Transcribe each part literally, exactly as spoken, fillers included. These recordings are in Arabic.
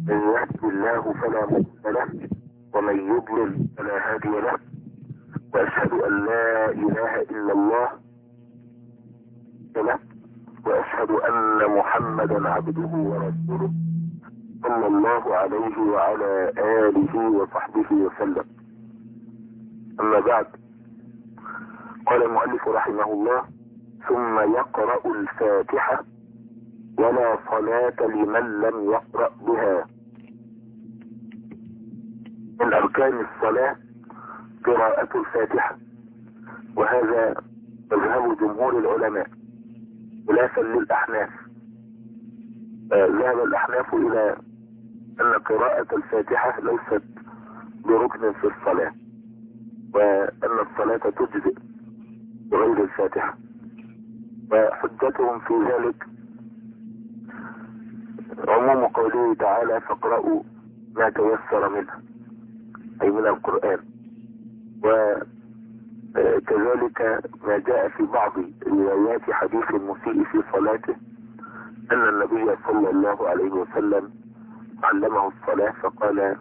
من يهد الله فلا مضل له ومن يضلل فلا هادي له، واشهد ان لا اله الا الله له، واشهد ان محمدا عبده ورسوله صلى الله عليه وعلى اله وصحبه وسلم. اما بعد، قال المؤلف رحمه الله: ثم يقرأ الفاتحة ولا صلاة لمن لم يقرأ بها. من أركان الصلاة قراءة الفاتحة، وهذا مذهب جمهور العلماء خلافا للأحناف. ذهب الأحناف إلى أن قراءة الفاتحة ليست بركن في الصلاة، وأن الصلاة تجزئ بغير الفاتحة، وحجتهم في ذلك عموم قوله تعالى: فاقرأوا ما تيسر منه، أي من القرآن. وكذلك ما جاء في بعض روايات حديث المسيء في صلاته أن النبي صلى الله عليه وسلم علمه الصلاة فقال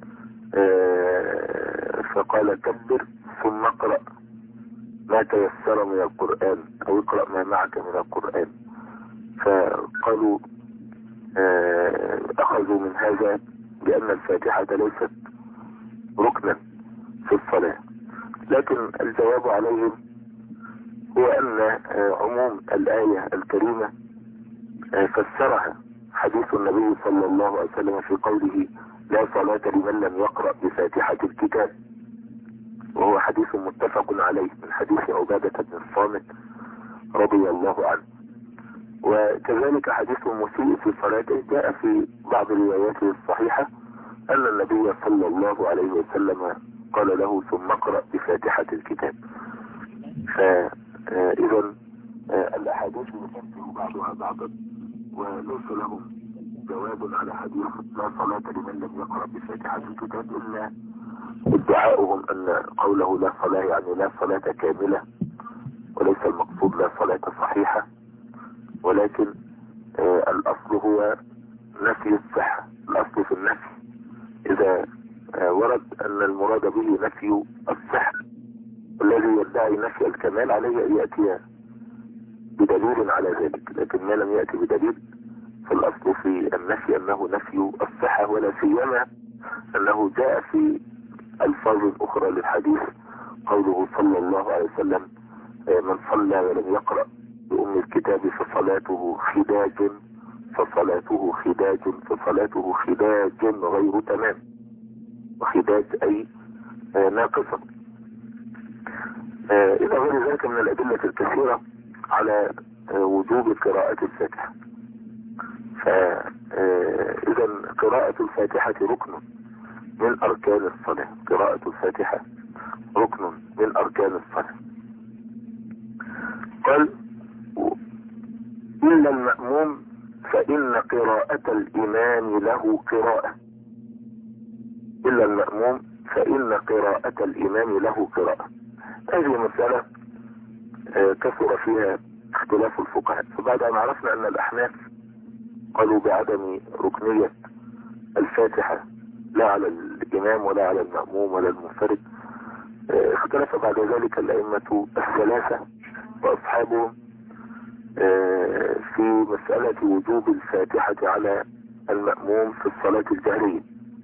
فقال كبر ثم اقرأ ما تيسر من القرآن، أو اقرأ ما معك من القرآن. فقالوا أخذوا من هذا بأن الفاتحة ليست ركنا في الصلاة، لكن الجواب عليهم هو أن عموم الآية الكريمة فسرها حديث النبي صلى الله عليه وسلم في قوله: لا صلاة لمن لم يقرأ بفاتحة الكتاب، وهو حديث متفق عليه من حديث عبادة بن الصامت رضي الله عنه. وكذلك حديث المسيء في صلاته جاء في بعض رواياته الصحيحة أن النبي صلى الله عليه وسلم قال له: ثم اقرأ بفاتحة الكتاب. فإذا الأحاديث يفسر بعضها بعضا، وليس لهم جواب على حديث لا صلاة لمن لم يقرأ بفاتحة الكتاب إلا ادعاؤهم أن قوله لا صلاة يعني لا صلاة كاملة، وليس المقصود لا صلاة صحيحة، ولكن آه الأصل هو نفي الصحة. الأصل في النفي إذا آه ورد أن المراد به نفي الصحة، والذي يدعي نفي الكمال عليه أن يأتي بدليل على ذلك، لكن ما لم يأتي بدليل فالأصل في النفي أنه نفي الصحة، ولا سيما أنه جاء في ألفاظ أخرى للحديث قوله صلى الله عليه وسلم: من صلى ولم يقرأ بأم الكتاب فصلاته خداج فصلاته خداج فصلاته خداج غير تمام، وخداج أي ناقصة. إلى غير ذلك من الأدلة الكثيرة على وجوب قراءة الفاتحة. فإذا قراءة الفاتحة ركن من أركان الصلاة، قراءة الفاتحة ركن من أركان الصلاة. قال: إلا المأموم فإن قراءة الإمام له قراءة. إلا المأموم فإن قراءة الإمام له قراءة. هذه مسألة كثر فيها اختلاف الفقهاء، فبعد أن عرفنا أن الأحناف قالوا بعدم ركنية الفاتحة لا على الإمام ولا على المأموم ولا المنفرد، اختلف بعد ذلك الأئمة الثلاثة وأصحابهم في مسألة وجوب الفاتحة على المأموم في الصلاة الجهرية.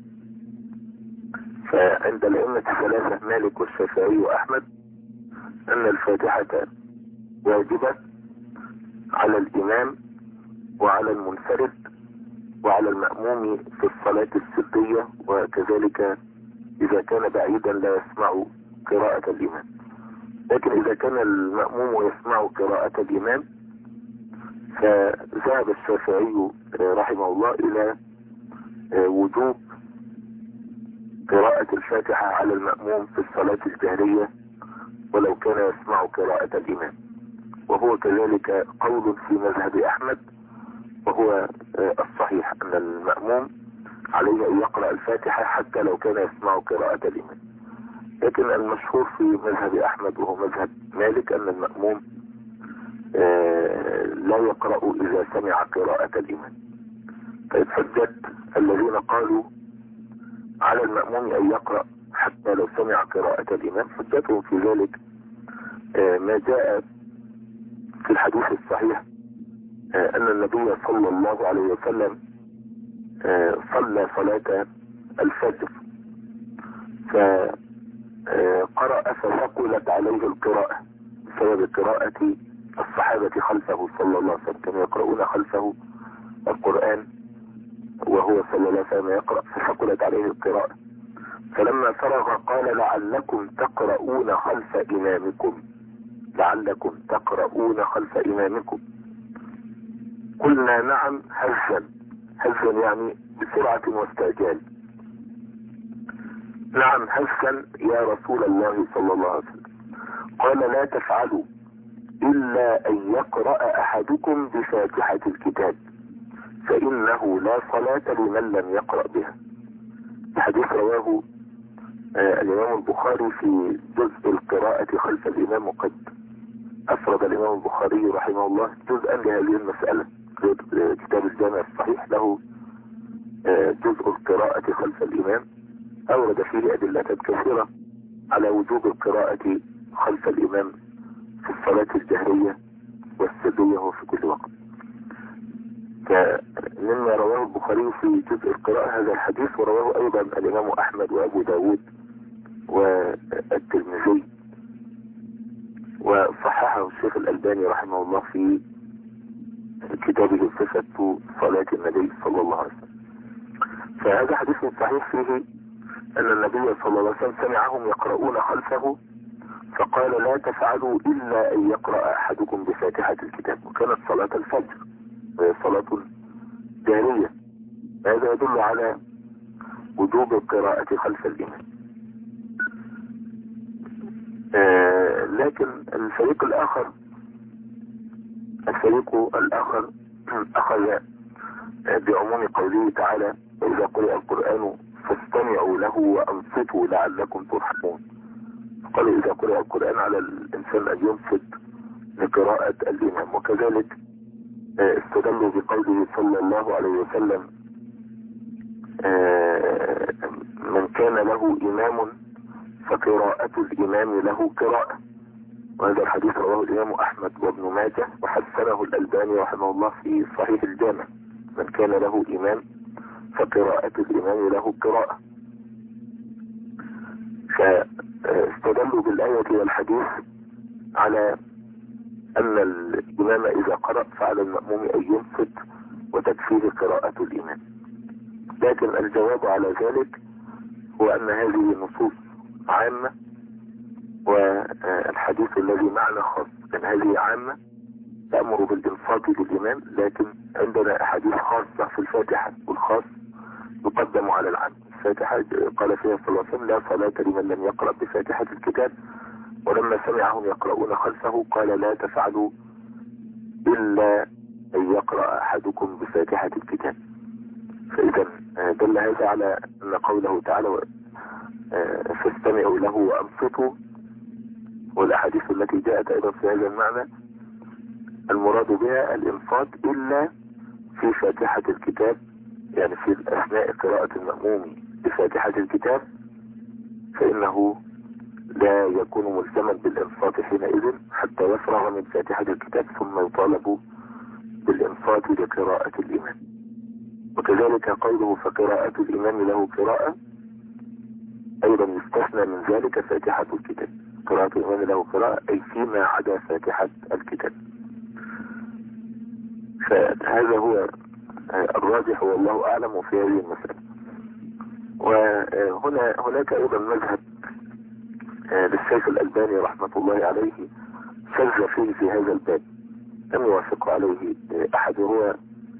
فعند الأئمة الثلاثة مالك والشافعي وأحمد أن الفاتحة واجبة على الإمام وعلى المنفرد وعلى المأموم في الصلاة السرية، وكذلك إذا كان بعيدا لا يسمع قراءة الإمام. لكن إذا كان المأموم يسمع قراءة الإمام فذهب الشافعي رحمه الله إلى وجوب قراءة الفاتحة على المأموم في الصلاة الجهرية ولو كان يسمع قراءة الإمام، وهو كذلك قول في مذهب أحمد، وهو الصحيح أن المأموم عليه أن يقرأ الفاتحة حتى لو كان يسمع قراءة الإمام. لكن المشهور في مذهب أحمد وهو مذهب مالك أن المأموم لا يقرأ إذا سمع قراءة الإمام. طيب حجة الذين قالوا على المأموم أن يقرأ حتى لو سمع قراءة الإمام، حجتهم في ذلك ما جاء في الحديث الصحيح أن النبي صلى الله عليه وسلم صلى صلاة الفجر فقرأ فثقلت عليه القراءة بسبب قراءة الصحابة خلفه صلى الله عليه وسلم، كانوا يقرؤون خلفه القرآن وهو صلى الله عليه وسلم يقرأ فثقلت عليه القراءة، فلما فرغ قال لعلكم تقرؤون خلف إمامكم لعلكم تقرؤون خلف إمامكم. قلنا نعم هزا هزا يعني بسرعة واستعجال. نعم هزا يا رسول الله صلى الله عليه وسلم. قال لا تفعلوا إلا أن يقرأ أحدكم بفاتحة الكتاب فإنه لا صلاة لمن لم يقرأ بها. الحديث رواه آه الإمام البخاري في جزء القراءة خلف الإمام، وقد أفرد الإمام البخاري رحمه الله جزءا لهذه المسألة، كتاب الجامع الصحيح له آه جزء القراءة خلف الإمام، أورد فيه أدلة كثيرة على وجوب القراءة خلف الإمام في الصلاة الجهرية والسرية وفي كل وقت. فمما رواه البخاري في جزء القراءة هذا الحديث، ورواه أيضا الإمام أحمد وأبو داود والترمذي، وصححه الشيخ الألباني رحمه الله في كتابه صفة صلاة النبي صلى الله عليه وسلم. فهذا حديث صحيح فيه أن النبي صلى الله عليه وسلم سمعهم يقرؤون خلفه فقال لا تفعلوا إلا أن يقرأ أحدكم بفاتحة الكتاب، وكانت صلاة الفجر وهي صلاة جاهلية. هذا يدل على وجوب القراءة خلف الإمام. آه لكن الفريق الآخر الفريق الآخر أخذ بعموم قوله تعالى وإذا قرئ القرآن فاستمعوا له وأنصتوا لعلكم ترحمون. قالوا إذا قرئ القرآن على الإنسان أن ينصت لقراءة الإمام. وكذلك استدلوا بقوله صلى الله عليه وسلم من كان له إمام فقراءة الإمام له قراءة، وهذا الحديث رواه الإمام أحمد وابن ماجه وحسنه الألباني رحمه الله في صحيح الجامع. من كان له إمام فقراءة الإمام له قراءة. فاستدلوا بالآية والحديث على أن الإمام إذا قرأ فعلى المأموم أن ينصت وتكفيه قراءة الإمام. لكن الجواب على ذلك هو أن هذه نصوص عامة والحديث الذي معنا خاص. أن هذه عامة تأمر بالإنصات للإمام، لكن عندنا أحاديث خاصة في الفاتحة، والخاص يقدم على العام. الفاتحة قال فيها صلى الله عليه وسلم لا صلاة لمن لم يقرأ بفاتحة الكتاب، ولما سمعهم يقرؤون خلفه قال لا تفعلوا إلا أن يقرأ أحدكم بفاتحة الكتاب. فإذا دل هذا على أن قوله تعالى فاستمعوا له وأنصتوا، والأحاديث التي جاءت أيضا في هذا المعنى المراد بها الإنصات إلا في فاتحة الكتاب، يعني في أثناء قراءة المأموم بفاتحة الكتاب فإنه لا يكون ملزما بالإنصات حينئذ حتى يفرغ من فاتحة الكتاب ثم يطالب بالإنصات لقراءة الإمام. وكذلك قوله فقراءة الإمام له قراءة أيضا يستثنى من ذلك فاتحة الكتاب. قراءة الإمام له قراءة أي فيما عدا فاتحة الكتاب. فهذا هو الراجح والله أعلم في هذه المسألة. وهنا هناك أيضا مذهب للشيخ الألباني رحمة الله عليه شذ فيه في هذا الباب، لم يوافق عليه أحد. هو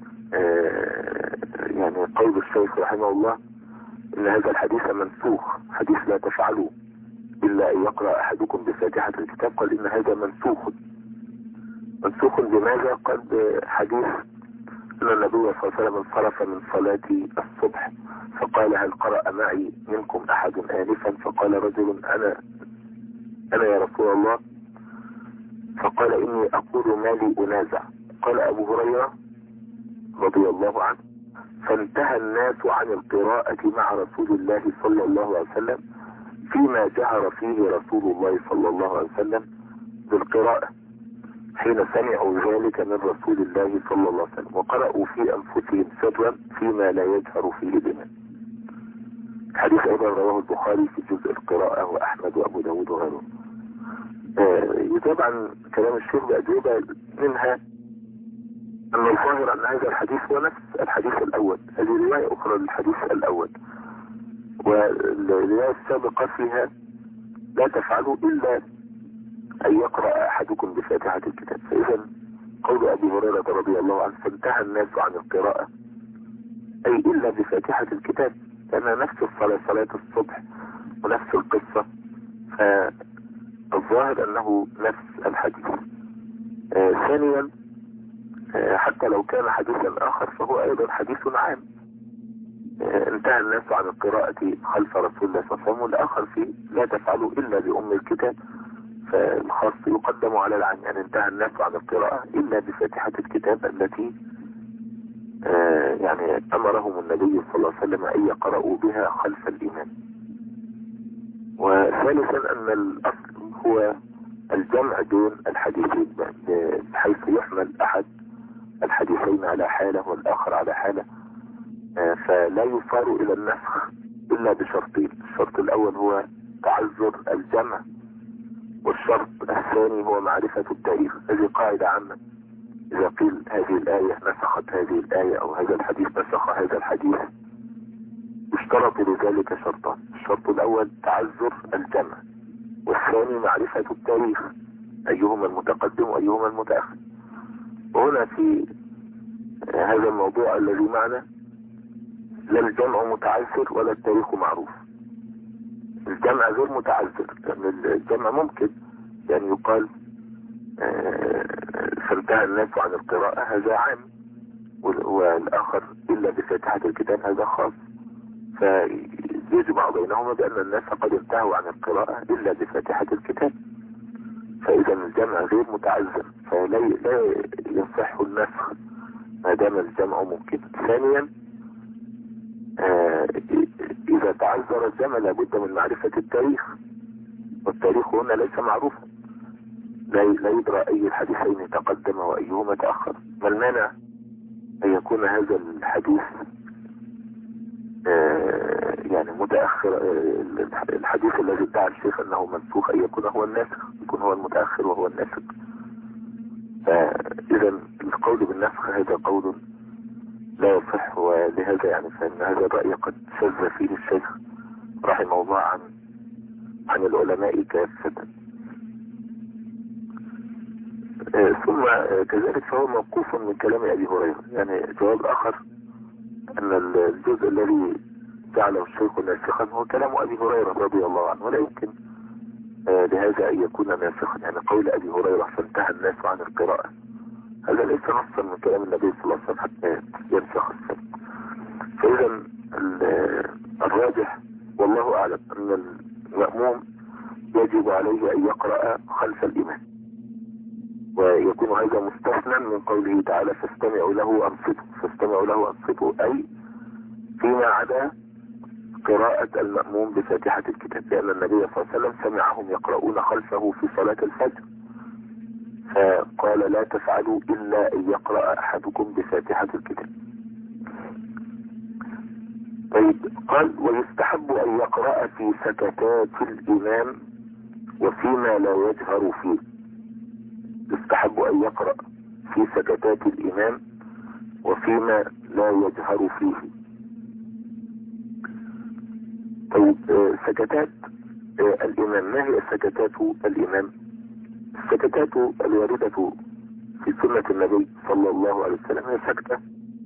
يعني قول الشيخ رحمه الله إن هذا الحديث منسوخ، حديث لا تفعلوا إلا أن يقرأ أحدكم بفاتحة الكتاب، قال إن هذا منسوخ. منسوخ بماذا؟ قال حديث أن النبي صلى الله عليه وسلم انصرف من صلاة الصبح فقال هل قرأ معي منكم أحد آنفا؟ فقال رجل أنا أنا يا رسول الله، فقال إني أقول ما لي أنازع. قال أبو هريرة رضي الله عنه فانتهى الناس عن القراءة مع رسول الله صلى الله عليه وسلم فيما جهر فيه رسول الله صلى الله عليه وسلم بالقراءة حين سمعوا ذلك من رسول الله صلى الله عليه وسلم، وقرأوا في أنفسهم سرا فيما لا يجهر فيه بنا. الحديث أيضا رواه البخاري في جزء القراءة وأحمد وأبو داود وغيره. آه طبعا كلام الشيخ بأجوبة منها أن الظاهر أن هذا الحديث هو نفس الحديث الأول، هذه رواية أخرى للحديث الأول، والرواية السابقة فيها لا تفعلوا إلا أن يقرأ أحدكم بفاتحة الكتاب. فإذا قول أبي هريرة رضي الله عنه فانتهى الناس عن القراءة أي إلا بفاتحة الكتاب، لأنها نفس الصلاة صلاة الصبح ونفس القصة، فالظاهر أنه نفس الحديث. آه ثانيا آه حتى لو كان حديثا آخر فهو أيضا حديث عام. آه انتهى الناس عن القراءة خلف رسول الله صلى الله عليه وسلم، والآخر فيه لا تفعلوا إلا بأم الكتاب، فالخاص يقدم على العام، يعني انتهى الناس عن القراءة إلا بفاتحة الكتاب التي آه يعني أمرهم النبي صلى الله عليه وسلم أن يقرأوا بها خلف الإمام. وثالثا أن الأصل هو الجمع بين الحديثين، بحيث يحمل أحد الحديثين على حالة والآخر على حالة، آه فلا يصار إلى النسخ إلا بشرطين. الشرط الأول هو تعذر الجمع، والشرط الثاني هو معرفة التاريخ. هذه قاعدة عامة، إذا قيل هذه الآية نسخت هذه الآية أو هذا الحديث نسخ هذا الحديث يشترط لذلك شرطان. الشرط الأول تعذر الجمع، والثاني معرفة التاريخ، أيهما المتقدم وأيهما المتأخر. وهنا في هذا الموضوع الذي معنا لا الجمع متعذر ولا التاريخ معروف. الجمع غير متعذر، لأن الجمع ممكن يعني يقال فانتهى الناس عن القراءة هذا عام، والآخر إلا بفاتحة الكتاب هذا خاص، فيجمع بينهما بأن الناس قد انتهوا عن القراءة إلا بفاتحة الكتاب. فإذا الجمع غير متعذر، فلا لا يصح النسخ ما دام الجمع ممكن. ثانيا إذا تعذر الجمع لابد من معرفة التاريخ، والتاريخ هنا ليس معروفا، لا يدرى أي الحديثين تقدم وأيهما تأخر. ما المانع أن يكون هذا الحديث آه يعني متأخر، آه الحديث الذي ادعى الشيخ أنه منسوخ أن يكون هو الناسخ، يكون هو المتأخر وهو الناسخ. فإذا القول بالنسخ هذا قول لا يصح، ولهذا يعني فإن هذا الرأي قد شذ فيه الشيخ رحمه الله عن عن العلماء كافة. آه ثم آه كذلك فهو موقوف من كلام أبي هريرة. يعني جواب آخر أن الجزء الذي جعله الشيخ ناسخا هو كلام أبي هريرة رضي الله عنه، ولا يمكن آه لهذا أن يكون ناسخا. يعني قول أبي هريرة فانتهى الناس عن القراءة هذا ليس نصا من كلام النبي صلى الله عليه وسلم حتى ينسخ السنة. فإذا الراجح والله أعلم أن المأموم يجب عليه أن يقرأ خلف الإمام، ويكون هذا مستثنى من قوله تعالى فاستمعوا له أنصتوا. فاستمعوا له أنصتوا أي فيما عدا قراءة المأموم بفاتحة الكتاب، لأن النبي صلى الله عليه وسلم سمعهم يقرؤون خلفه في صلاة الفجر، فقال لا تفعلوا إلا أن يقرأ أحدكم بفاتحة الكتاب. طيب قال ويستحب أن يقرأ في سكتات الإمام وفيما لا يجهر فيه. يستحب أن يقرأ في سكتات الإمام وفيما لا يجهر فيه. طيب سكتات الإمام، ما هي سكتات الإمام؟ السكتات الواردة في سنة النبي صلى الله عليه وسلم هي سكتة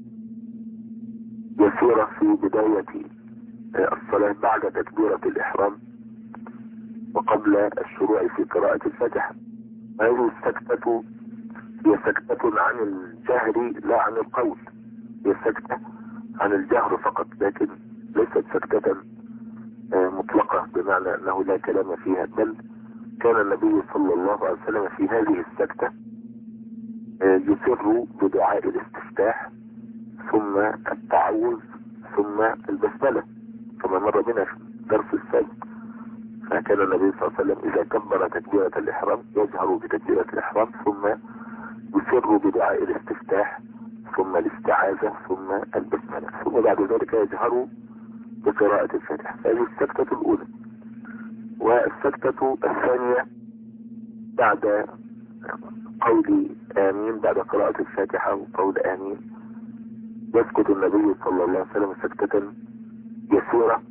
يسيرة في بداية الصلاة بعد تكبيرة الإحرام وقبل الشروع في قراءة الفاتحة. هذه السكتة هي سكتة عن الجهر لا عن القول، هي سكتة عن الجهر فقط، لكن ليست سكتة مطلقة بمعنى أنه لا كلام فيها، بل كان النبي صلى الله عليه وسلم في هذه السكتة يسر بدعاء الاستفتاح ثم التعوذ ثم البسملة كما مر بنا في الدرس السابق. فكان النبي صلى الله عليه وسلم إذا كبر تكبيرة الإحرام يجهر بتكبيرة الإحرام ثم يسر بدعاء الاستفتاح ثم الاستعاذة ثم البسملة ثم بعد ذلك يجهر بقراءة الفاتحة. هذه السكتة الأولى. والسكتة الثانية بعد قول آمين، بعد قراءة الفاتحة وقول آمين يسكت النبي صلى الله عليه وسلم سكتة يسيرة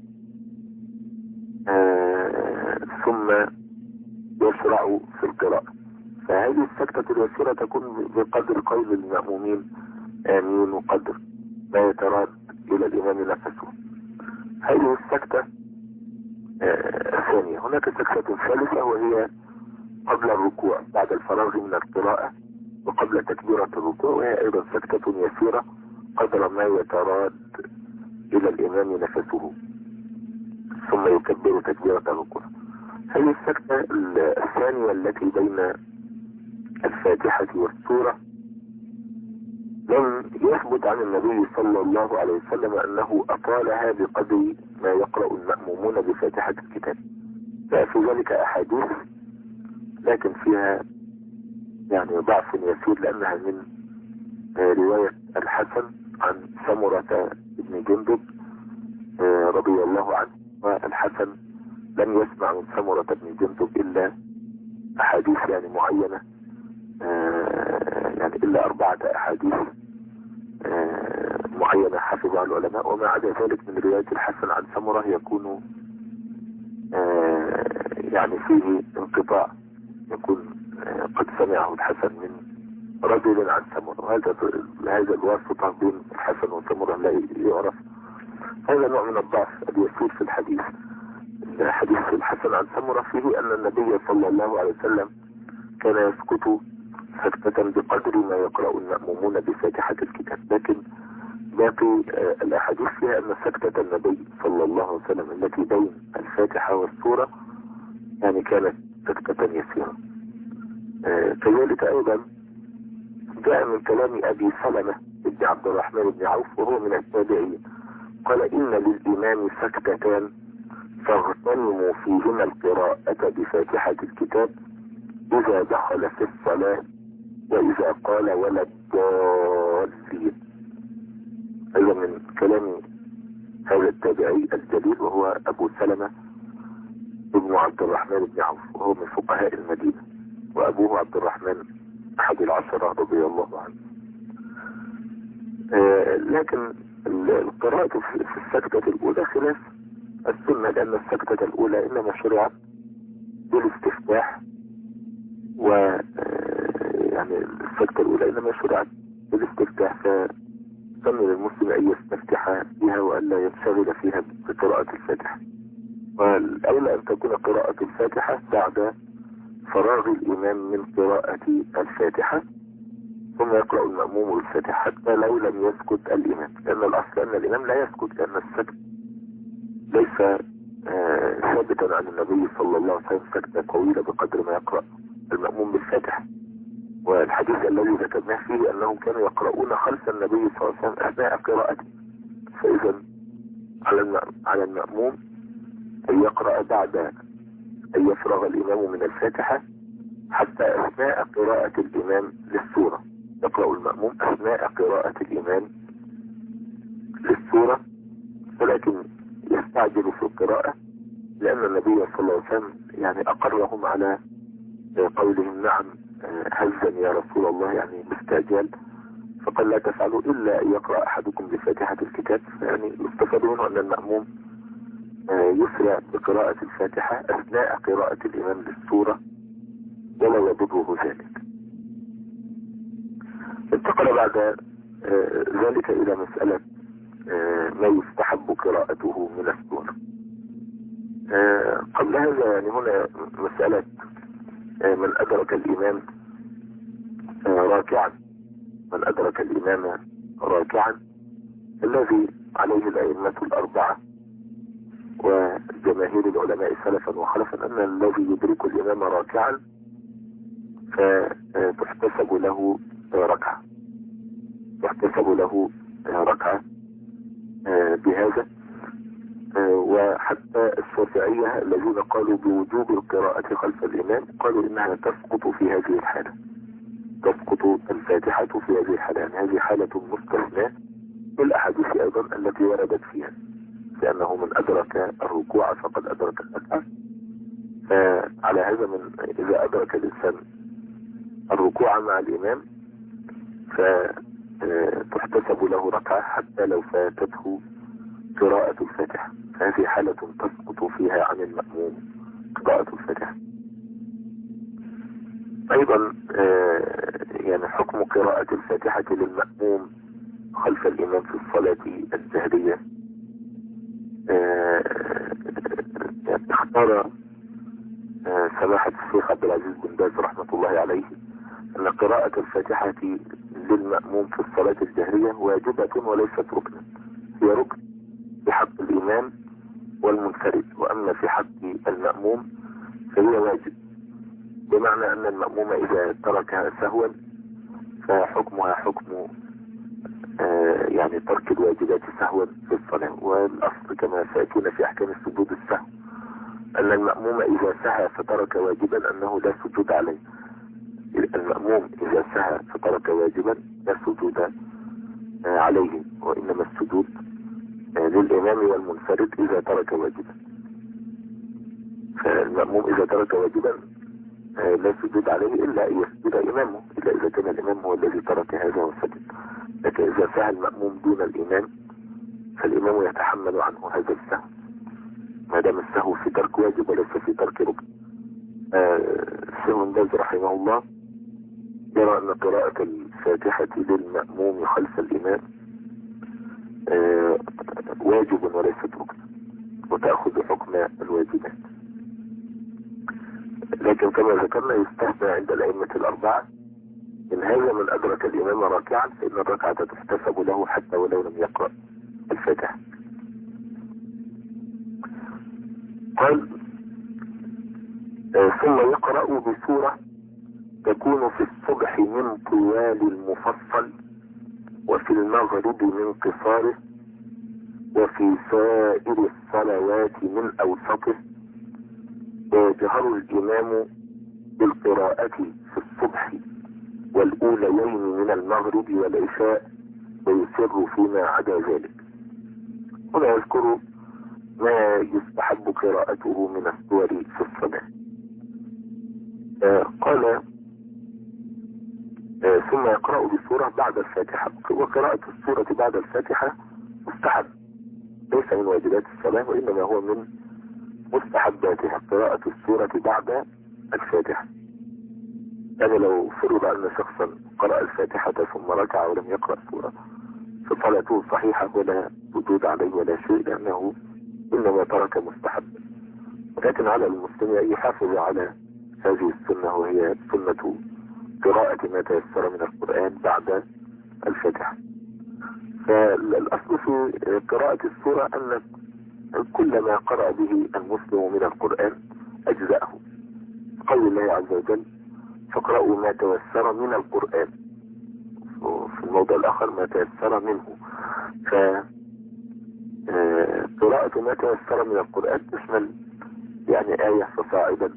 آه ثم يشرع في القراءة. فهذه السكتة اليسيرة تكون بقدر قول المأمومين آمين وقدر ما يتراد إلى الإمام نفسه. هذه السكتة آه الثانية. هناك سكتة ثالثة وهي قبل الركوع بعد الفراغ من القراءة وقبل تكبيرة الركوع، وهي أيضا سكتة يسيرة قدر ما يتراد إلى الإمام نفسه ثم يكبر تكبيرة الركوع. هذه السكتة الثانية التي بين الفاتحة والسورة لم يثبت عن النبي صلى الله عليه وسلم أنه أطالها بقدر ما يقرأ المأمومون بفاتحة الكتاب. ففي ذلك أحاديث لكن فيها يعني ضعف يسير، لأنها من رواية الحسن عن سمرة بن جندب رضي الله عنه، والحسن لم يسمع من سمرة بن جندب إلا أحاديث يعني معينة، يعني إلا أربعة أحاديث معينة حفظها العلماء، وما عدا ذلك من رواية الحسن عن سمرة يكون يعني فيه انقطاع، يكون قد سمعه الحسن من رجل عن سمرة، وهذا هذا الواسطة بين الحسن وسمرة لا يعرف. هذا نوع من الضعف اليسير في الحديث. حديث الحسن عن سمرة فيه أن النبي صلى الله عليه وسلم كان يسكت سكتة بقدر ما يقرأ المأمومون بفاتحة الكتاب، لكن باقي الأحاديث فيها أن سكتة النبي صلى الله عليه وسلم التي بين الفاتحة والسورة يعني كانت سكتة يسيرة. كذلك أيضا جاء من كلام أبي سلمة بن عبد الرحمن بن عوف وهو من التابعين قال إن للإمام سكتتان فاغتنموا فيهما القراءة بفاتحة الكتاب إذا دخل في الصلاة وإذا قال ولا الضالين. هذا من كلام هذا التابعي الجليل وهو أبو سلمة ابن عبد الرحمن بن عوف، وهو من فقهاء المدينة، وأبوه عبد الرحمن أحد العشرة رضي الله عنه. آه لكن القراءة في السكتة الأولى خلاف السنة، لأن السكتة الأولى إنما شرعت بالاستفتاح، و يعني السكتة الأولى إنما شرعت بالاستفتاح، فسن للمسلم أن يستفتح بها وألا ينشغل فيها بقراءة الفاتحة. والأولى أن تكون قراءة الفاتحة بعد فراغ الإمام من قراءة الفاتحة ثم يقرأ المأموم الفاتحة حتى لو لم يسكت الإمام، لأن الأصل أن الإمام لا يسكت، لأن السكت ليس آه ثابتا عن النبي صلى الله عليه وسلم سكتة طويلة بقدر ما يقرأ المأموم بالفاتحة. والحديث الذي ذكرناه فيه أنهم كانوا يقرؤون خلف النبي صلى الله عليه وسلم أثناء قراءته، فإذا على على المأموم أن يقرأ بعد أن يفرغ الإمام من الفاتحة حتى أثناء قراءة الإمام للسورة، يقرأ المأموم أثناء قراءة الإمام للسورة، ولكن يستعجل في القراءة لأن النبي صلى الله عليه وسلم يعني أقرهم على قولهم نعم هزا يا رسول الله، يعني باستعجال، فقال لا تفعلوا إلا أن يقرأ أحدكم بفاتحة الكتاب. يعني يستفادون أن المأموم يسرع بقراءة الفاتحة أثناء قراءة الإمام للسورة ولا يضره ذلك. انتقل بعد ذلك إلى مسألة ما يستحب قراءته من السورة. قبل هذا يعني هنا مسألة من أدرك الإمام راكعا، من أدرك الإمام راكعا الذي عليه الأئمة الأربعة وجماهير العلماء سلفا وخلفا أن الذي يدرك الإمام راكعا فتحتسب له ركعة، تحتسب له ركعة بهذا. وحتى الشافعية الذين قالوا بوجوب القراءة خلف الإمام قالوا إنها تسقط في هذه الحالة، تسقط الفاتحة في هذه الحالة، يعني هذه حالة مستثناة بالأحاديث أيضا التي وردت فيها، لأنه من أدرك الركوع فقد أدرك الركعة. فعلى هذا من إذا أدرك الإنسان الركوع مع الإمام فتحتسب له ركعة حتى لو فاتته قراءة الفاتحة، فهذه حالة تسقط فيها عن المأموم قراءة الفاتحة. أيضا يعني حكم قراءة الفاتحة للمأموم خلف الإمام في الصلاة الجهرية. يعني اختار سماحة الشيخ عبد العزيز بن باز رحمة الله عليه أن قراءة الفاتحة للمأموم في الصلاة الجهرية واجبة وليست ركنا، هي ركن في حق الإمام والمنفرد، وأما في حق المأموم فهي واجب، بمعنى أن المأموم إذا تركها سهوا فحكمها حكم آه يعني ترك الواجبات سهوا في الصلاة. والأصل كما سيأتينا في أحكام السجود السهو أن المأموم إذا سهى فترك واجبا أنه لا سجود عليه. المأموم إذا سهى فترك واجبا لا سجود آه عليه، وإنما السجود آه للإمام والمنفرد إذا ترك واجبا. فالمأموم إذا ترك واجبا آه لا سجود عليه إلا أن يسجد إمامه، إلا إذا كان الإمام هو الذي ترك هذا وسجد. لكن إذا سهى المأموم دون الإمام فالإمام يتحمل عنه هذا السهو، ما دام السهو في ترك واجب وليس في ترك ركن. الشيخ بن باز رحمه الله يرى أن قراءة الفاتحة للمأموم خلف الإمام آه واجب وليست ركن، وتأخذ حكم الواجبات. لكن كما ذكرنا يستثنى عند الأئمة الأربعة إن هذا من أدرك الإمام راكعا فإن الركعة تحتسب له حتى ولو لم يقرأ الفاتحة. قال آه ثم يقرأ بسورة تكون في الصبح من طوال المفصل، وفي المغرب من قصاره، وفي سائر الصلوات من أوسطه. ويجهر الإمام بالقراءة في الصبح والأوليين من المغرب والعشاء، ويسر فيما عدا ذلك. هنا يذكر ما يستحب قراءته من السور في الصلاة. آه قال آه ثم يقرأ بسورة بعد الفاتحة. وقراءة السورة بعد الفاتحة مستحب، ليس من واجبات الصلاة وإنما هو من مستحباتها قراءة السورة بعد الفاتحة. يعني لو فرض أن شخصا قرأ الفاتحة ثم ركع ولم يقرأ سورة فصلاته صحيحة ولا وجود عليه ولا شيء، لأنه إنما ترك مستحب. ولكن على المسلم أن يحافظ على هذه السنة، وهي سنة قراءة ما تيسر من القرآن بعد الفاتحة. فالأصل في قراءة السورة أن كل ما قرأ به المسلم من القرآن أجزأه. قول الله عز وجل فاقرأوا ما تيسر من القرآن، وفي الموضع الآخر ما تيسر منه. فقراءة ما تيسر من القرآن تشمل يعني آية فصاعدا،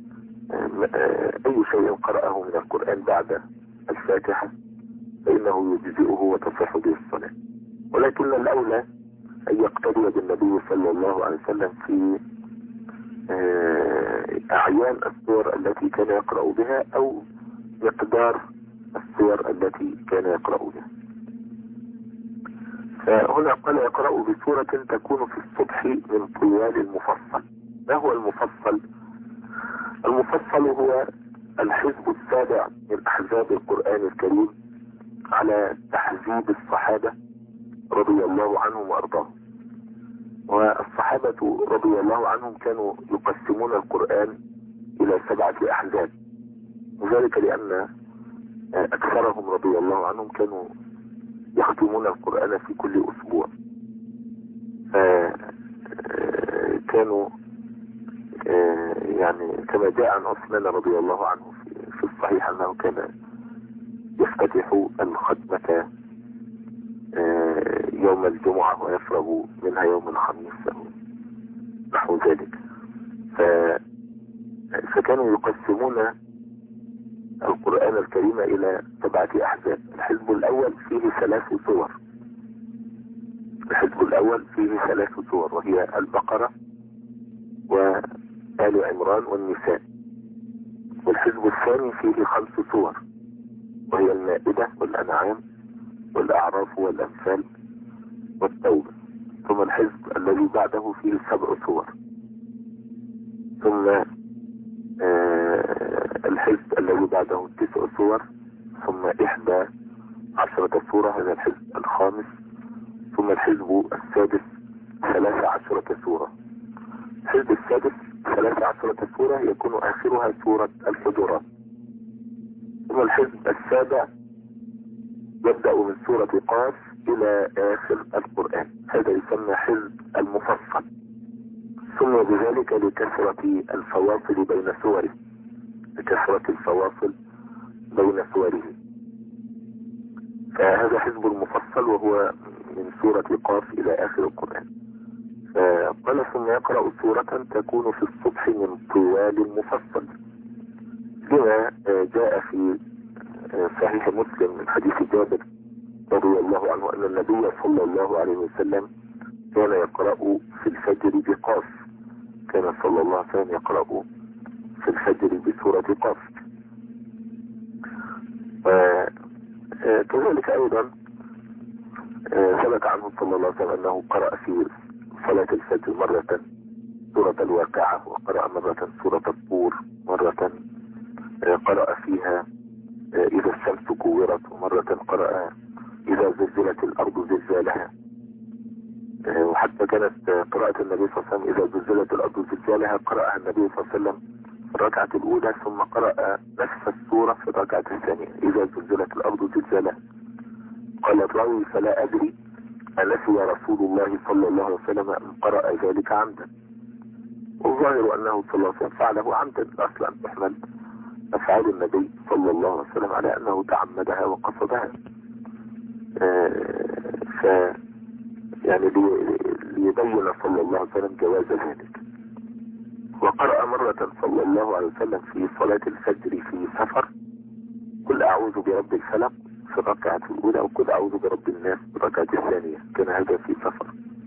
أي شيء قرأه من القرآن بعد الفاتحة فإنه يجزئه وتصح به الصلاة. ولكن الأولى أن يقتدي بالنبي صلى الله عليه وسلم في أعيان السور التي كان يقرأ بها أو مقدار السور التي كان يقرأ بها. فهنا قال يقرأ بسورة تكون في الصبح من طوال المفصل. ما هو المفصل؟ المفصل هو الحزب السابع من أحزاب القرآن الكريم على تحزيب الصحابة رضي الله عنهم وأرضاهم. والصحابة رضي الله عنهم كانوا يقسمون القرآن إلى سبعة أحزاب، وذلك لأن أكثرهم رضي الله عنهم كانوا يختمون القرآن في كل أسبوع. كانوا يعني كما جاء عن عثمان رضي الله عنه في الصحيح أنه كان يفتتح الختمة يوم الجمعة ويفرغ منها يوم الخميس أو نحو ذلك. ف... فكانوا يقسمون القرآن الكريم إلى سبعة أحزاب. الحزب الأول فيه ثلاث سور. الحزب الأول فيه ثلاث سور وهي البقرة وآل عمران والنساء. والحزب الثاني فيه خمس سور وهي المائدة والأنعام والأعراف والأنفال والتوبة. ثم الحزب الذي بعده فيه سبع سور. ثم آه الحزب الذي بعده تسع سور. ثم إحدى عشرة سورة، هذا الحزب الخامس. ثم الحزب السادس ثلاث عشرة سورة. الحزب السادس ثلاث عشرة سورة يكون آخرها سورة الحجرات. ثم الحزب السابع يبدأ من سورة قاف إلى آخر القرآن، هذا يسمى حزب المفصل. ثم بذلك لكثرة الفواصل بين سوره، لكثرة الفواصل بين سوره. فهذا حزب المفصل وهو من سورة قاف إلى آخر القرآن. فقال ثم يقرأ سورة تكون في الصبح من طوال المفصل، لما جاء في صحيح مسلم من حديث جابر رضي الله عنه أن النبي صلى الله عليه وسلم كان يقرأ في الفجر بقاف. كان صلى الله عليه وسلم يقرأ في الفجر بسورة قاف. وكذلك أيضا ثبت عنه صلى الله عليه وسلم أنه قرأ في صلاة الفجر مرة سورة الواقعة، وقرأ مرة سورة الطور، مرة قرأ فيها إذا الشمس كورت، ومرة قرأ إذا زلزلت الأرض زلزالها. وحتى كانت قراءة النبي صلى الله عليه وسلم إذا زلزلت الأرض زلزالها قرأها النبي صلى الله عليه وسلم في الركعة الأولى، ثم قرأ نفس السورة في الركعة الثانية إذا زلزلت الأرض زلزالها. قال الراوي فلا أدري أنسي رسول الله صلى الله عليه وسلم أن قرأ ذلك عمدا. والظاهر أنه صلى الله عليه وسلم فعله عمدا، أصلا تحمل أفعال النبي صلى الله عليه وسلم على أنه تعمدها وقصدها. ف يعني ليبين صلى الله عليه وسلم جواز ذلك. وقرأ مرة صلى الله عليه وسلم في صلاة الفجر في سفر قل أعوذ برب الفلق في الركعة الأولى، وقل أعوذ برب الناس في الركعة الثانية، كان هذا في سفر.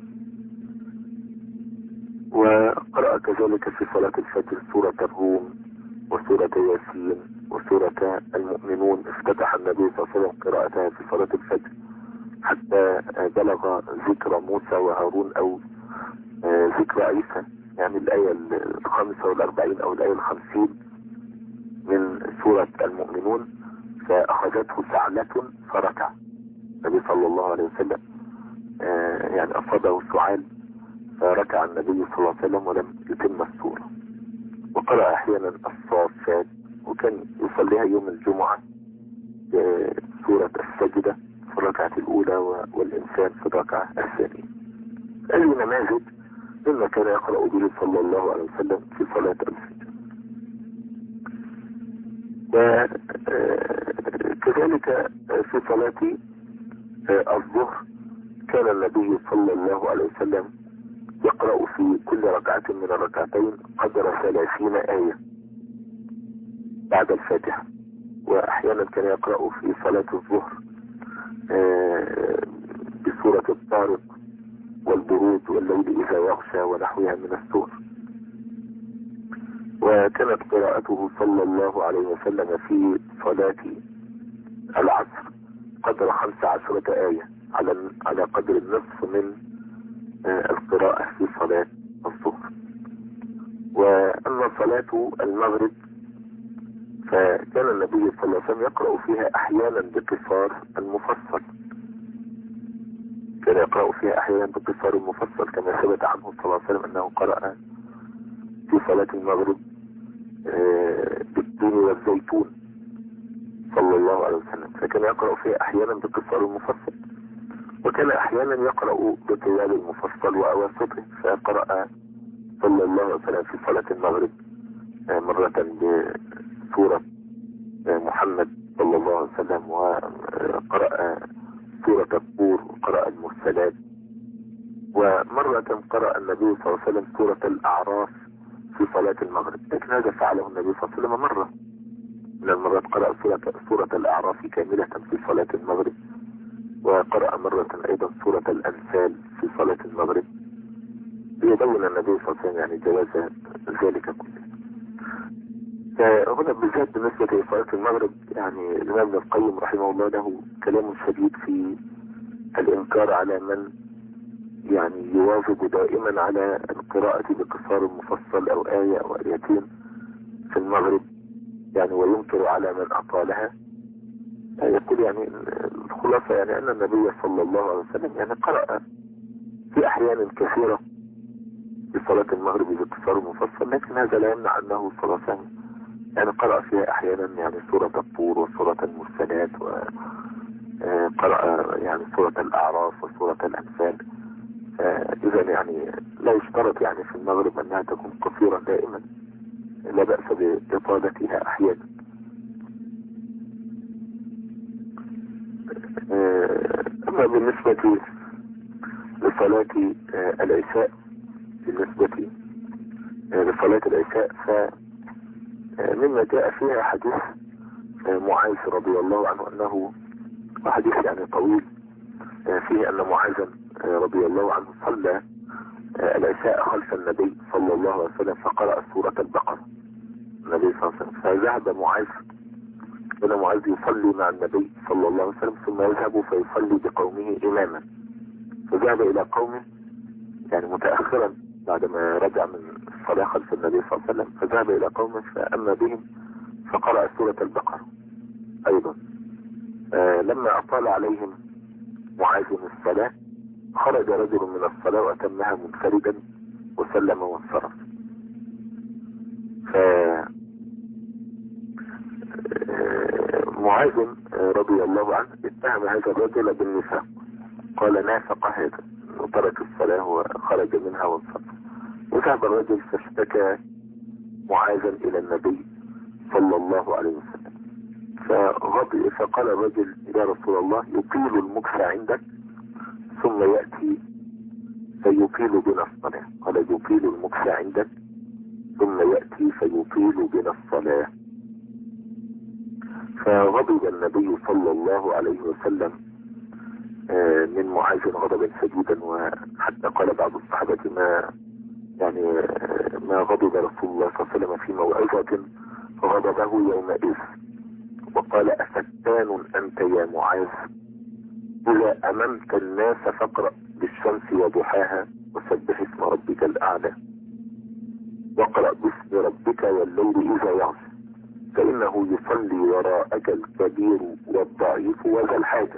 وقرأ كذلك في صلاة الفجر سورة الروم وسورة ياسين وسورة المؤمنون. افتتح النبي صلى الله عليه وسلم قراءتها في صلاة الفجر حتى بلغ ذكر موسى وهارون أو ذكر عيسى، يعني الآية الخامسة والأربعين أو الآية الخمسين من سورة المؤمنون. فأخذته سعلة فركع النبي صلى الله عليه وسلم، يعني أصابه سعال فركع النبي صلى الله عليه وسلم ولم يتم السورة. وقرأ أحيانا الصافات، وكان يصليها يوم الجمعة سورة السجدة في الركعة الأولى والإنسان في الركعة الثانية. أي نماذج مما كان يقرأ به صلى الله عليه وسلم في صلاة الفجر. وكذلك في صلاة الظهر كان النبي صلى الله عليه وسلم يقرأ في كل ركعة من الركعتين قدر ثلاثين آية بعد الفاتحة. وأحيانا كان يقرأ في صلاة الظهر بسورة الطارق والبروج والليل إذا يغشى ونحوها من السور. وكانت قراءته صلى الله عليه وسلم في صلاة العصر قدر خمس عشرة آية على على قدر النصف من القراءة في صلاة الظهر. وأما صلاة المغرب فكان النبي صلى الله عليه وسلم يقرأ فيها أحيانا بقصار المفصل، كان يقرأ فيها أحيانا بقصار المفصل كما ثبت عنه صلى الله عليه وسلم أنه قرأ في صلاة المغرب بالتين والزيتون صلى الله عليه وسلم، فكان يقرأ فيها أحيانا بقصار المفصل، وكان أحيانا يقرأ بطوال المفصل وأواسطه. فقرأ صلى الله عليه وسلم في صلاة المغرب مرة بسورة محمد صلى الله عليه وسلم، وقرأ سورة الطور وقرأ المرسلات. ومرة قرأ النبي صلى الله عليه وسلم سورة الأعراف في صلاة المغرب، لكن هذا فعله النبي صلى الله عليه وسلم مرة من المرات، قرأ سورة, سورة الأعراف كاملة في صلاة المغرب، وقرأ مرة أيضا سورة الأنفال في صلاة المغرب، ليبين النبي صلى الله عليه وسلم يعني جواز ذلك كله. فهنا بالذات بالنسبة لصلاة المغرب يعني الإمام ابن القيم رحمه الله له كلام شديد في الإنكار على من يعني يواظب دائما على القراءة بقصار مفصل أو آية أو آيتين في المغرب يعني، وينكر على من أطالها. يقول يعني الخلاصة يعني أن النبي صلى الله عليه وسلم يعني قرأ في أحيان كثيرة في صلاة المغرب بقصار مفصل، لكن هذا لا يمنع أنه صلى الله عليه وسلم يعني قرأ فيها أحيانا يعني سورة الطور وسورة المرسلات، وقرأ يعني سورة الأعراف وسورة الأنفال. إذا يعني لا يشترط يعني في المغرب أنها تكون قصيرة دائما، لا بأس بإطالتها أحيانا. أما بالنسبة لصلاة العشاء بالنسبة لصلاة العشاء فمما جاء فيها حديث معاذ رضي الله عنه أنه حديث يعني طويل فيه أن معاذ رضي الله عنه صلى العشاء خلف النبي صلى الله عليه وسلم فقرأ سورة البقرة النبي صلى الله عليه وسلم، فذهب معاذ كان معاذ يصلي مع النبي صلى الله عليه وسلم ثم يذهب فيصلي بقومه إماما، فذهب إلى قومه يعني متأخرا بعدما رجع من الصلاة خلف النبي صلى الله عليه وسلم، فذهب إلى قومه فأما بهم فقرأ سورة البقرة أيضا. آه لما أطال عليهم معاذ الصلاة خرج رجل من الصلاة وأتمها منفردا وسلم وانصرف. ف معاذ رضي الله عنه اتهم هذا الرجل بالنفاق، قال نافق هذا وترك الصلاة وخرج منها وانصرف. وذهب الرجل فاشتكى معاذا إلى النبي صلى الله عليه وسلم، فغضب فقال الرجل يا رسول الله يطيل المكث عندك ثم يأتي فيطيل بنا الصلاة، قال يطيل المكث عندك ثم يأتي فيطيل بنا الصلاة. فغضب النبي صلى الله عليه وسلم من معاذ غضبا شديدا، وحتى قال بعض الصحابة ما يعني ما غضب رسول الله صلى الله عليه وسلم في موعظة غضبه يومئذ، وقال أفتان أنت يا معاذ إذا أممت الناس فاقرأ بالشمس وضحاها وسبح اسم ربك الأعلى واقرأ باسم ربك والليل إذا يعصى فإنه يصلي وراءك الكبير والضعيف وذا الحاجة.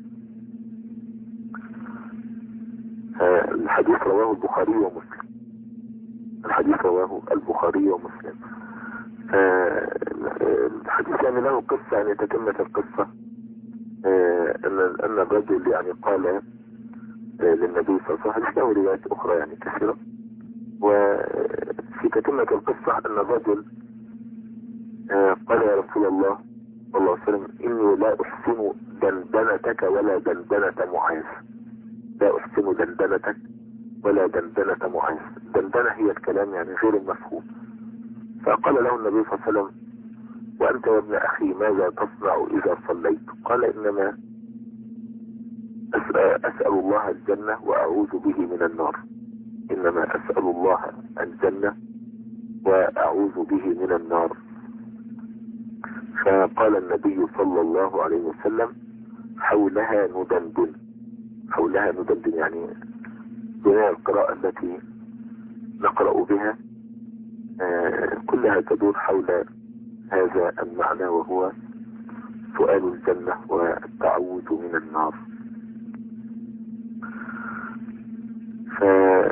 الحديث رواه البخاري ومسلم، الحديث رواه البخاري ومسلم. الحديث يعني له قصة يعني تتمة القصة ان ان الرجل يعني قال للنبي صلى الله عليه وسلم له روايات اخرى يعني كثيرة، وفي تتمة القصة ان الرجل قال يا رسول الله صلى الله عليه وسلم اني لا احسن دندنتك ولا دندنة معاذ، لا احسن دندنتك ولا دندنة معاذ. دندنة هي الكلام يعني غير المفهوم. فقال له النبي صلى الله عليه وسلم وأنت يا ابن أخي ماذا تصنع إذا صليت؟ قال إنما أسأل الله الجنة وأعوذ به من النار، إنما أسأل الله الجنة وأعوذ به من النار. فقال النبي صلى الله عليه وسلم حولها ندندن، حولها ندندن يعني بناء القراءة التي نقرأ بها آه كلها تدور حول هذا المعنى، وهو سؤال الجنة والتعوذ من النار. ف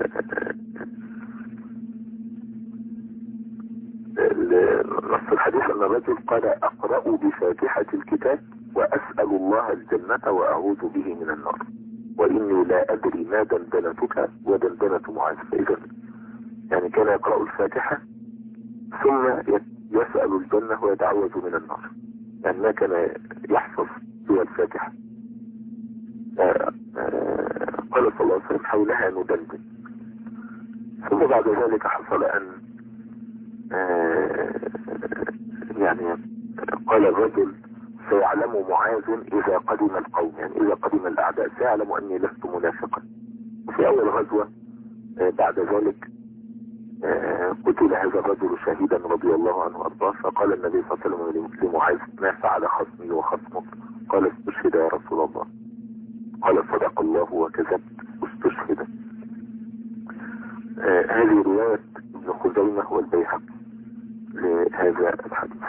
نص الحديث أن الرجل قال أقرأ بفاتحة الكتاب وأسأل الله الجنة وأعوذ به من النار وإني لا أدري ما دندنتك ودندنة معاذ. فإذا يعني كان يقرأ الفاتحة ثم يسأل الجنة ويتعوذ من النار، يعني ما كان يحفظ بها الفاتحة. آه آه قال صلى الله عليه وسلم حولها ندندن. ثم بعد ذلك حصل أن آه يعني قال الرجل سيعلم معاذ إذا قدم القوم، يعني إذا قدم الأعداء سيعلم أني لست منافقا. وفي أول غزوة آه بعد ذلك آه قتل هذا الرجل شهيدا رضي الله عنه وارضاه، فقال النبي صلى الله عليه وسلم لمعاذ ما فعل خصمي وخصمك؟ قال استشهد يا رسول الله. قال صدق الله وكذبت استشهد. آه هذه رواية ابن خزيمة والبيهقي لهذا الحديث.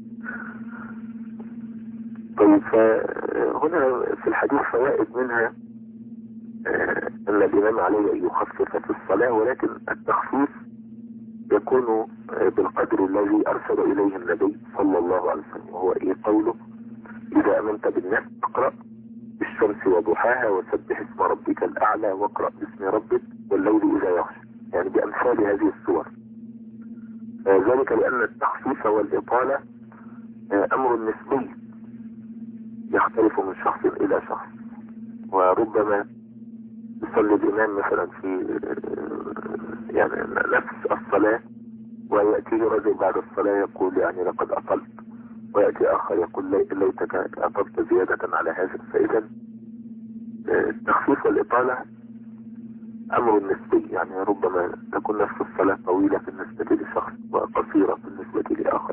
طيب، فهنا في الحديث فوائد منها آه أن الإمام عليه أن يخفف في الصلاة، ولكن التخفيف يكون آه بالقدر الذي أرسل إليه النبي صلى الله عليه وسلم، وهو إيه قوله إذا أمنت بالناس اقرأ بالشمس وضحاها وسبح اسم ربك الأعلى واقرأ باسم ربك والليل إذا يغشى، يعني بأمثال هذه السور. آه ذلك لأن التخفيف والإطالة آه أمر نسبي يختلف من شخص إلى شخص، وربما يصلي الإمام مثلا في يعني نفس الصلاة ويأتيه رجل بعد الصلاة يقول يعني لقد أطلت، ويأتي آخر يقول ليتك أطلت زيادة على هذا. فإذا التخفيف والإطالة أمر نسبي، يعني ربما تكون نفس الصلاة طويلة بالنسبة لشخص وقصيرة بالنسبة لآخر.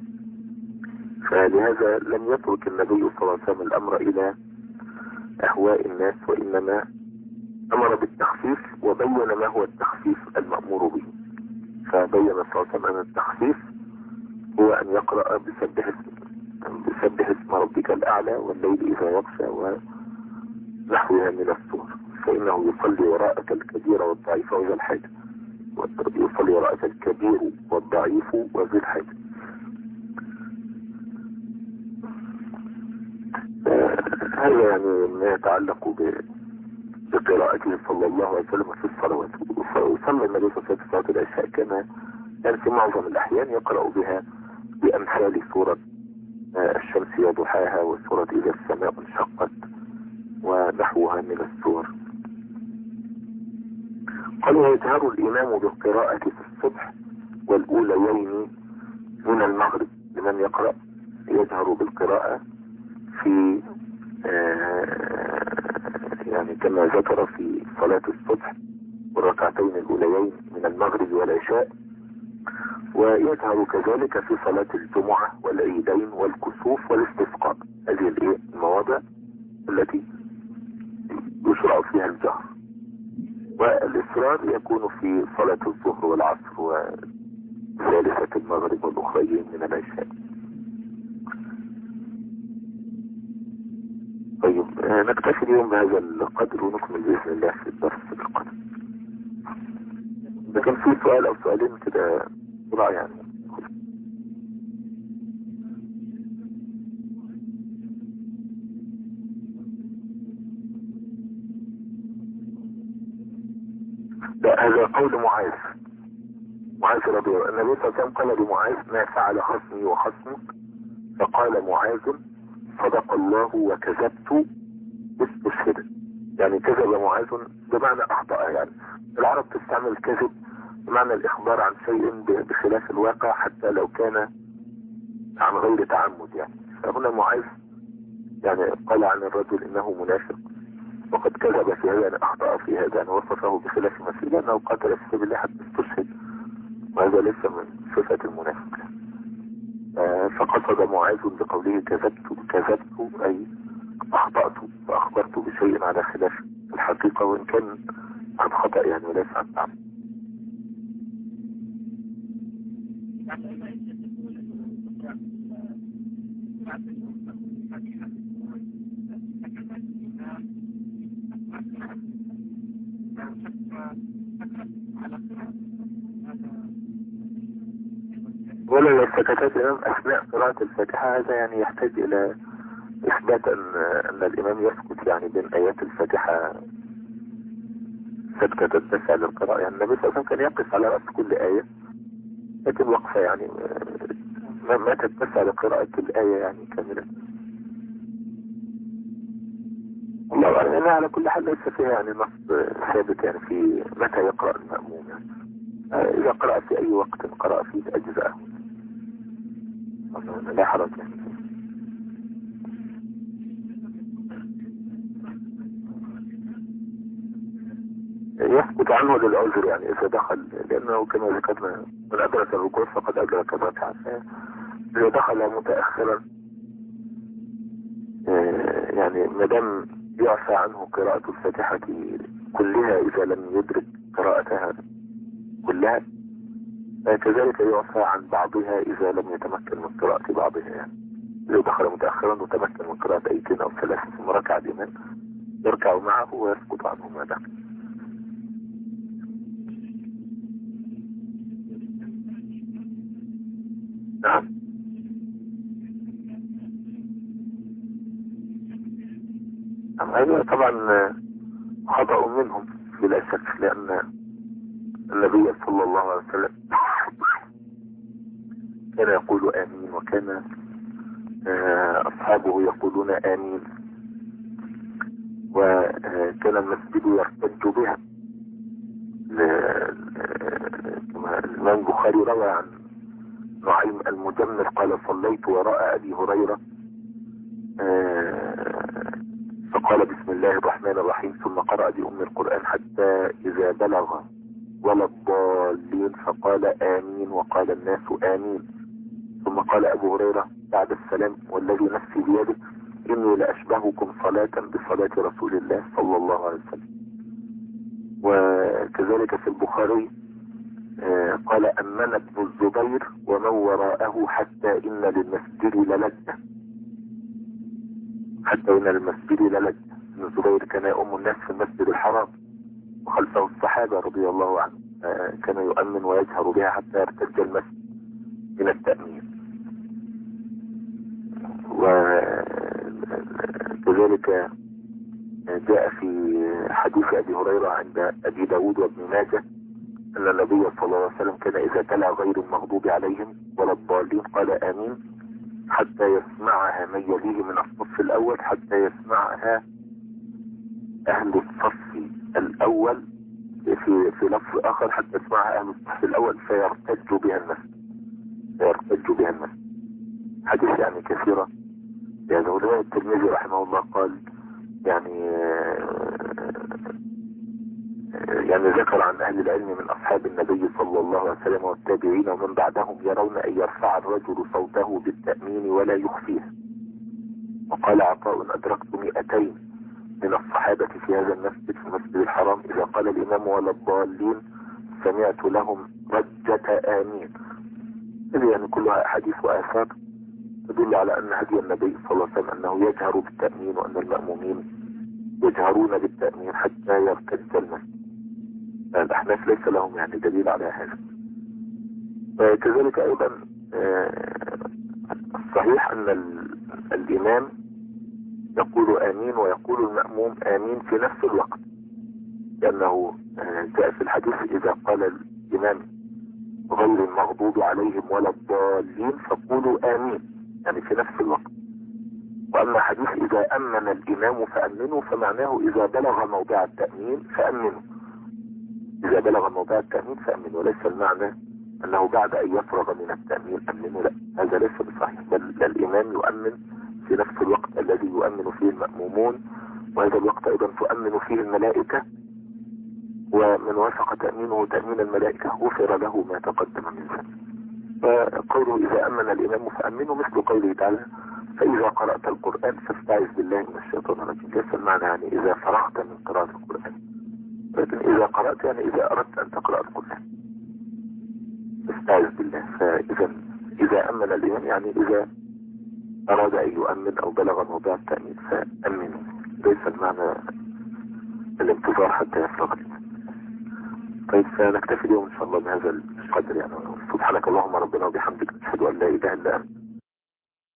فلهذا لم يترك النبي صلى الله عليه وسلم الأمر إلى أهواء الناس، وإنما أمر بالتخفيف وبين ما هو التخفيف المأمور به. فبين صلى الله عليه وسلم أن التخفيف هو أن يقرأ بسبح اسم بسبح اسم ربك الأعلى والليل إذا يغشى ونحوها من السور، فإنه يصلي وراءك الكبير والضعيف وذي الحاجة، يصلي وراءك الكبير والضعيف وذي الحاجة. هذا يعني ما يتعلق بقراءته صلى الله عليه وسلم في الصلوات. وصلى النبي صلى الله عليه وسلم في صلاة العشاء كما يعني في معظم الأحيان يقرأ بها بأمثال سورة الشمس وضحاها وسورة إذا السماء انشقت ونحوها من السور. قال ويجهر الإمام بالقراءة في الصبح والأوليين من المغرب. لمن يقرأ يجهر بالقراءة في آه يعني كما ذكر في صلاة الصبح والركعتين الأوليين من المغرب والعشاء، ويجهر كذلك في صلاة الجمعة والعيدين والكسوف والاستسقاء. هذه المواضع التي يشرع فيها الجهر. والإصرار يكون في صلاة الظهر والعصر وثالثة المغرب والأخرين من العشاء. طيب، نكتفي اليوم بهذا القدر ونكمل بإذن الله في الدرس القادم. لكن في سؤال أو سؤالين كده بسرعة يعني. لا، هذا قول معاذ معاذ رضي الله عنه. النبي صلى الله عليه وسلم قال لمعاذ ما فعل خصمي وخصمك؟ فقال معاذ صدق الله وكذبت استشهد. يعني كذب معاذ بمعنى أخطأ. يعني العرب تستعمل الكذب بمعنى الإخبار عن شيء بخلاف الواقع حتى لو كان عن غير تعمد. يعني فهنا معاذ يعني قال عن الرجل إنه منافق وقد كذب في هذا، يعني أخطأ في هذا، يعني وصفه بخلاف ما فيه لأنه قتل في سبيل الله حتى استشهد، وهذا ليس من صفة المنافق. آه فقصد معاذ بقوله كذبت كذبت أي أخطأت وأخبرت بشيء على خلاف الحقيقة، وإن كان عن خطأ يعني وليس عن تعمد. ولا السكتات الإمام أثناء قراءة الفاتحة هذا يعني يحتاج إلى إثبات أن أن الإمام يسكت يعني بين آيات الفاتحة سكتة تتسع للقراءة. يعني النبي صلى الله عليه وسلم كان يقف على رأس كل آية، لكن وقفة يعني ما, ما تتسع لقراءة الآية يعني كاملة. الله أعلم. يعني على كل حال ليس فيها يعني نص ثابت يعني في متى يقرأ المأموم يعني. إذا قرأ في أي وقت قرأ فيه أجزاءه لا حرج يعني. يثبت عنه للعذر يعني إذا دخل، لأنه كما ذكرنا من أدرك الركوع فقد أدرك الركعة. إذا دخل متأخرا يعني مدام يعفى عنه قراءة الفاتحة كلها إذا لم يدرك قراءتها كلها، كذلك يعفى عن بعضها إذا لم يتمكن من قراءة بعضها يعني. إذا دخل متأخرا وتمكن من قراءة أيتين أو ثلاثة ثم ركع بمن يركع معه ويسقط عنه ما دخل. نعم. هذا طبعا خطأ منهم بلا شك، لأن النبي صلى الله عليه وسلم كان يقول آمين، وكان أصحابه يقولون آمين، وكان المسجد يرتج بها. الإمام البخاري روى عن نعيم المجمل قال صليت وراء أبي هريرة فقال بسم الله الرحمن الرحيم ثم قرأ بأم القرآن حتى إذا بلغ ولا الضالين فقال آمين وقال الناس آمين، ثم قال أبو هريرة بعد السلام والذي نفسي بيده إني لأشبهكم صلاة بصلاة رسول الله صلى الله عليه وسلم. وكذلك في البخاري قال أمن ابن الزبير ومن وراءه حتى إن للمسجد للجة، حتى إن للمسجد للجة. ابن الزبير كان يؤم الناس في المسجد الحرام وخلفه الصحابة رضي الله عنه، كان يؤمن ويجهر بها حتى يرتج المسجد من التأمين. وكذلك جاء في حديث أبي هريرة عند أبي داود وابن ماجه أن النبي صلى الله عليه وسلم كان إذا تلا غير المغضوب عليهم ولا الضالين قال آمين حتى يسمعها من يليه من الصف الأول، حتى يسمعها أهل الصف الأول في في لفظ آخر حتى يسمعها أهل الصف الأول فيرتج بها المسجد، فيرتج بها المسجد. حديث يعني كثيرة يعني. ولذلك الترمذي رحمه الله قال يعني يعني ذكر عن أهل العلم من أصحاب النبي صلى الله عليه وسلم والتابعين ومن بعدهم يرون أن يرفع الرجل صوته بالتأمين ولا يخفيه. وقال عطاء أدركت مئتين من الصحابة في هذا المسجد في المسجد الحرام إذا قال الإمام ولا الضالين سمعت لهم رجة آمين. يعني كلها أحاديث وآثار تدل على أن هدي النبي صلى الله عليه وسلم أنه يجهر بالتأمين وأن المأمومين يجهرون بالتأمين حتى يرتج المسجد. الأحناف ليس لهم يعني دليل على هذا. كذلك أيضا الصحيح أن الإمام يقول آمين ويقول المأموم آمين في نفس الوقت، لأنه جاء في الحديث إذا قال الإمام غير المغضوب عليهم ولا الضالين فقولوا آمين، يعني في نفس الوقت. وأما حديث إذا أمن الإمام فأمنوا فمعناه إذا بلغ موضع التأمين فأمنوا، إذا بلغ موضع التأمين فأمنوا، وليس المعنى أنه بعد أن يفرغ من التأمين أمنوا، لا، هذا ليس بصحيح، بل الإمام يؤمن في نفس الوقت الذي يؤمن فيه المأمومون، وهذا الوقت أيضا تؤمن فيه الملائكة، ومن وافق تأمينه تأمين الملائكة غفر له ما تقدم من ذنبه. فقوله إذا أمن الإمام فأمنوا مثل قوله تعالى فإذا قرأت القرآن فاستعذ بالله من الشيطان الرجيم. ليس المعنى يعني إذا فرغت من قراءة القرآن، لكن إذا قرأت يعني إذا أردت أن تقرأ القرآن استعذ بالله. فإذا إذا أمن الإمام يعني إذا أراد أن يؤمن أو بلغ موضع التأمين فأمنوا، ليس المعنى الانتظار حتى يفرغ الإمام. طيب فنكتفي اليوم إن شاء الله بهذا القدر يعني. سبحانك اللهم ربنا وبحمدك نشهد أن لا إله إلا أنت